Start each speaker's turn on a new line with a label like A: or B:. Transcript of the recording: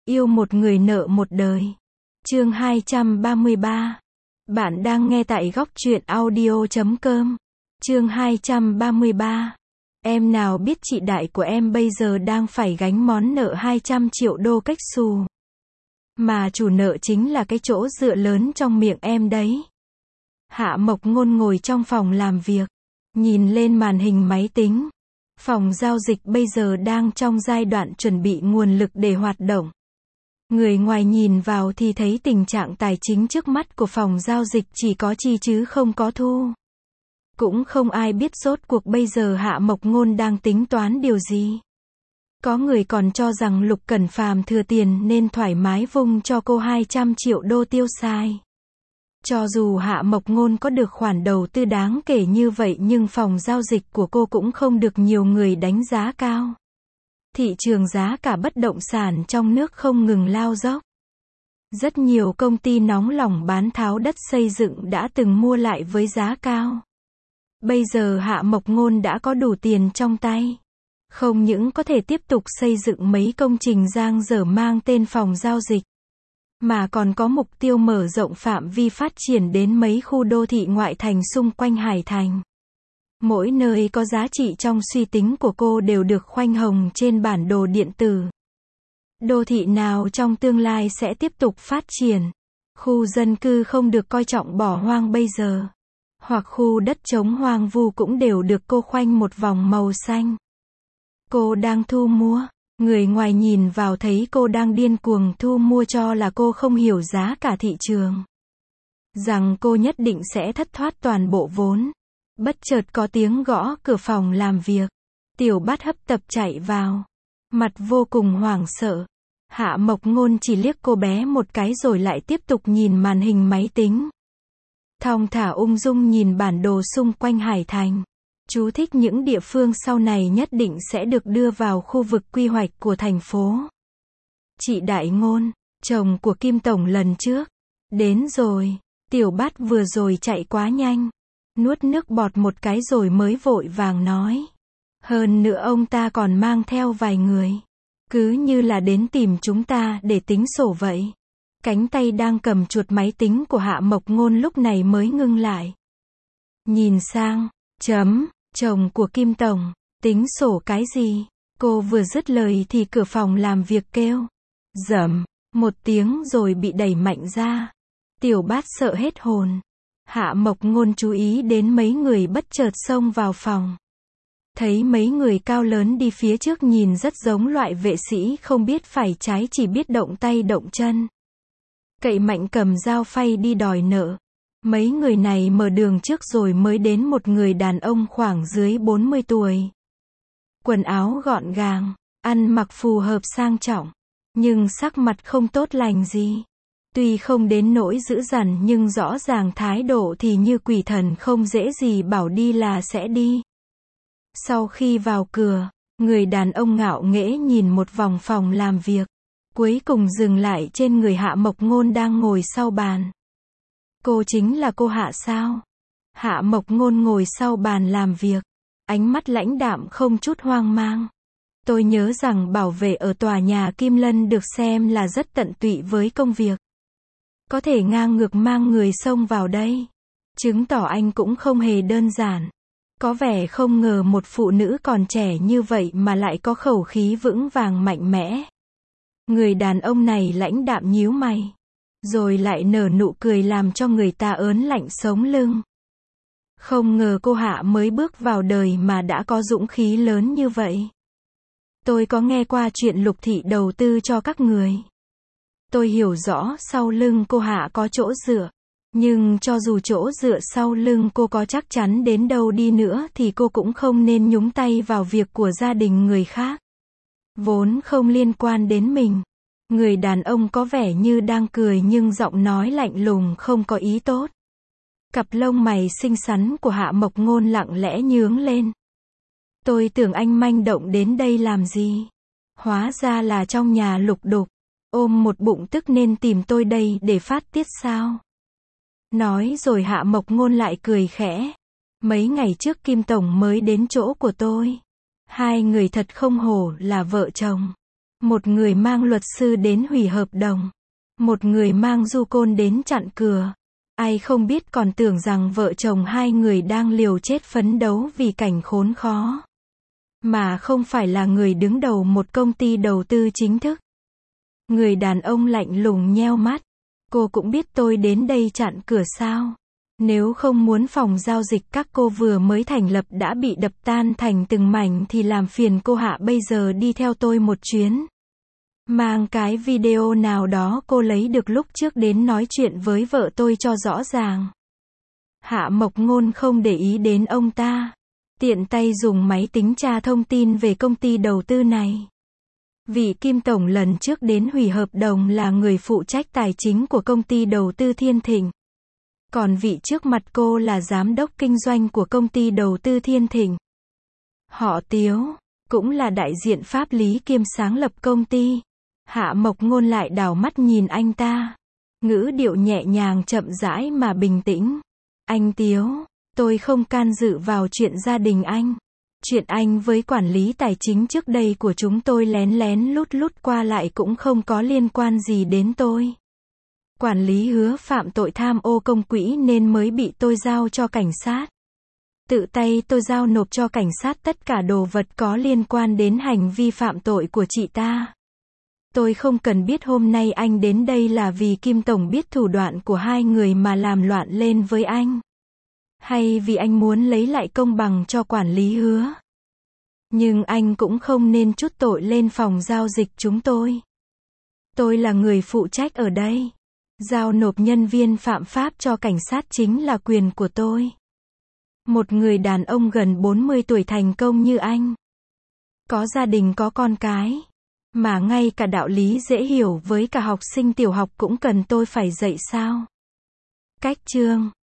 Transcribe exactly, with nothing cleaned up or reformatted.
A: Yêu một người nợ một đời. Chương hai trăm ba mươi ba. Bạn đang nghe tại góc truyện audio chấm com. Chương hai trăm ba mươi ba. Em nào biết chị đại của em bây giờ đang phải gánh món nợ hai trăm triệu đô cách xù. Mà chủ nợ chính là cái chỗ dựa lớn trong miệng em đấy. Hạ Mộc Ngôn ngồi trong phòng làm việc, nhìn lên màn hình máy tính. Phòng giao dịch bây giờ đang trong giai đoạn chuẩn bị nguồn lực để hoạt động. Người ngoài nhìn vào thì thấy tình trạng tài chính trước mắt của phòng giao dịch chỉ có chi chứ không có thu. Cũng không ai biết rốt cuộc bây giờ Hạ Mộc Ngôn đang tính toán điều gì. Có người còn cho rằng Lục Cẩn Phàm thừa tiền nên thoải mái vung cho cô hai trăm triệu đô tiêu xài. Cho dù Hạ Mộc Ngôn có được khoản đầu tư đáng kể như vậy nhưng phòng giao dịch của cô cũng không được nhiều người đánh giá cao. Thị trường giá cả bất động sản trong nước không ngừng lao dốc. Rất nhiều công ty nóng lòng bán tháo đất xây dựng đã từng mua lại với giá cao. Bây giờ Hạ Mộc Ngôn đã có đủ tiền trong tay. Không những có thể tiếp tục xây dựng mấy công trình dang dở mang tên phòng giao dịch, mà còn có mục tiêu mở rộng phạm vi phát triển đến mấy khu đô thị ngoại thành xung quanh Hải Thành. Mỗi nơi có giá trị trong suy tính của cô đều được khoanh hồng trên bản đồ điện tử. Đô thị nào trong tương lai sẽ tiếp tục phát triển? Khu dân cư không được coi trọng bỏ hoang bây giờ. Hoặc khu đất trống hoang vu cũng đều được cô khoanh một vòng màu xanh. Cô đang thu mua. Người ngoài nhìn vào thấy cô đang điên cuồng thu mua cho là cô không hiểu giá cả thị trường. Rằng cô nhất định sẽ thất thoát toàn bộ vốn. Bất chợt có tiếng gõ cửa phòng làm việc. Tiểu Bát hấp tấp chạy vào. Mặt vô cùng hoảng sợ. Hạ Mộc Ngôn chỉ liếc cô bé một cái rồi lại tiếp tục nhìn màn hình máy tính. Thong thả ung dung nhìn bản đồ xung quanh Hải Thành. Chú thích những địa phương sau này nhất định sẽ được đưa vào khu vực quy hoạch của thành phố. Chị Đại Ngôn, chồng của Kim Tổng lần trước. Đến rồi. Tiểu Bát vừa rồi chạy quá nhanh. Nuốt nước bọt một cái rồi mới vội vàng nói. Hơn nữa ông ta còn mang theo vài người. Cứ như là đến tìm chúng ta để tính sổ vậy. Cánh tay đang cầm chuột máy tính của Hạ Mộc Ngôn lúc này mới ngưng lại. Nhìn sang, chấm, chồng của Kim Tổng, tính sổ cái gì? Cô vừa dứt lời thì cửa phòng làm việc kêu. Dầm, một tiếng rồi bị đẩy mạnh ra. Tiểu Bát sợ hết hồn. Hạ Mộc Ngôn chú ý đến mấy người bất chợt xông vào phòng. Thấy mấy người cao lớn đi phía trước nhìn rất giống loại vệ sĩ không biết phải trái chỉ biết động tay động chân. Cậy mạnh cầm dao phay đi đòi nợ. Mấy người này mở đường trước rồi mới đến một người đàn ông khoảng dưới bốn mươi tuổi. Quần áo gọn gàng, ăn mặc phù hợp sang trọng, nhưng sắc mặt không tốt lành gì. Tuy không đến nỗi dữ dằn nhưng rõ ràng thái độ thì như quỷ thần không dễ gì bảo đi là sẽ đi. Sau khi vào cửa, người đàn ông ngạo nghễ nhìn một vòng phòng làm việc. Cuối cùng dừng lại trên người Hạ Mộc Ngôn đang ngồi sau bàn. Cô chính là cô Hạ sao? Hạ Mộc Ngôn ngồi sau bàn làm việc. Ánh mắt lãnh đạm không chút hoang mang. Tôi nhớ rằng bảo vệ ở tòa nhà Kim Lân được xem là rất tận tụy với công việc. Có thể ngang ngược mang người xông vào đây. Chứng tỏ anh cũng không hề đơn giản. Có vẻ không ngờ một phụ nữ còn trẻ như vậy mà lại có khẩu khí vững vàng mạnh mẽ. Người đàn ông này lãnh đạm nhíu mày. Rồi lại nở nụ cười làm cho người ta ớn lạnh sống lưng. Không ngờ cô Hạ mới bước vào đời mà đã có dũng khí lớn như vậy. Tôi có nghe qua chuyện Lục Thị đầu tư cho các người. Tôi hiểu rõ sau lưng cô Hạ có chỗ dựa. Nhưng cho dù chỗ dựa sau lưng cô có chắc chắn đến đâu đi nữa thì cô cũng không nên nhúng tay vào việc của gia đình người khác. Vốn không liên quan đến mình. Người đàn ông có vẻ như đang cười nhưng giọng nói lạnh lùng không có ý tốt. Cặp lông mày xinh xắn của Hạ Mộc Ngôn lặng lẽ nhướng lên. Tôi tưởng anh manh động đến đây làm gì? Hóa ra là trong nhà lục đục. Ôm một bụng tức nên tìm tôi đây để phát tiết sao? Nói rồi Hạ Mộc Ngôn lại cười khẽ. Mấy ngày trước Kim Tổng mới đến chỗ của tôi. Hai người thật không hổ là vợ chồng. Một người mang luật sư đến hủy hợp đồng. Một người mang du côn đến chặn cửa. Ai không biết còn tưởng rằng vợ chồng hai người đang liều chết phấn đấu vì cảnh khốn khó. Mà không phải là người đứng đầu một công ty đầu tư chính thức. Người đàn ông lạnh lùng nheo mắt. Cô cũng biết tôi đến đây chặn cửa sao? Nếu không muốn phòng giao dịch các cô vừa mới thành lập đã bị đập tan thành từng mảnh thì làm phiền cô Hạ bây giờ đi theo tôi một chuyến. Mang cái video nào đó cô lấy được lúc trước đến nói chuyện với vợ tôi cho rõ ràng. Hạ Mộc Ngôn không để ý đến ông ta. Tiện tay dùng máy tính tra thông tin về công ty đầu tư này. Vị Kim Tổng lần trước đến hủy hợp đồng là người phụ trách tài chính của công ty đầu tư Thiên Thịnh. Còn vị trước mặt cô là giám đốc kinh doanh của công ty đầu tư Thiên Thịnh. Họ Tiếu, cũng là đại diện pháp lý kiêm sáng lập công ty. Hạ Mộc Ngôn lại đảo mắt nhìn anh ta. Ngữ điệu nhẹ nhàng chậm rãi mà bình tĩnh. Anh Tiếu, tôi không can dự vào chuyện gia đình anh. Chuyện anh với quản lý tài chính trước đây của chúng tôi lén lén lút lút qua lại cũng không có liên quan gì đến tôi. Quản lý Hứa phạm tội tham ô công quỹ nên mới bị tôi giao cho cảnh sát. Tự tay tôi giao nộp cho cảnh sát tất cả đồ vật có liên quan đến hành vi phạm tội của chị ta. Tôi không cần biết hôm nay anh đến đây là vì Kim Tổng biết thủ đoạn của hai người mà làm loạn lên với anh. Hay vì anh muốn lấy lại công bằng cho quản lý Hứa. Nhưng anh cũng không nên trút tội lên phòng giao dịch chúng tôi. Tôi là người phụ trách ở đây. Giao nộp nhân viên phạm pháp cho cảnh sát chính là quyền của tôi. Một người đàn ông gần bốn mươi tuổi thành công như anh. Có gia đình có con cái. Mà ngay cả đạo lý dễ hiểu với cả học sinh tiểu học cũng cần tôi phải dạy sao? Cách chương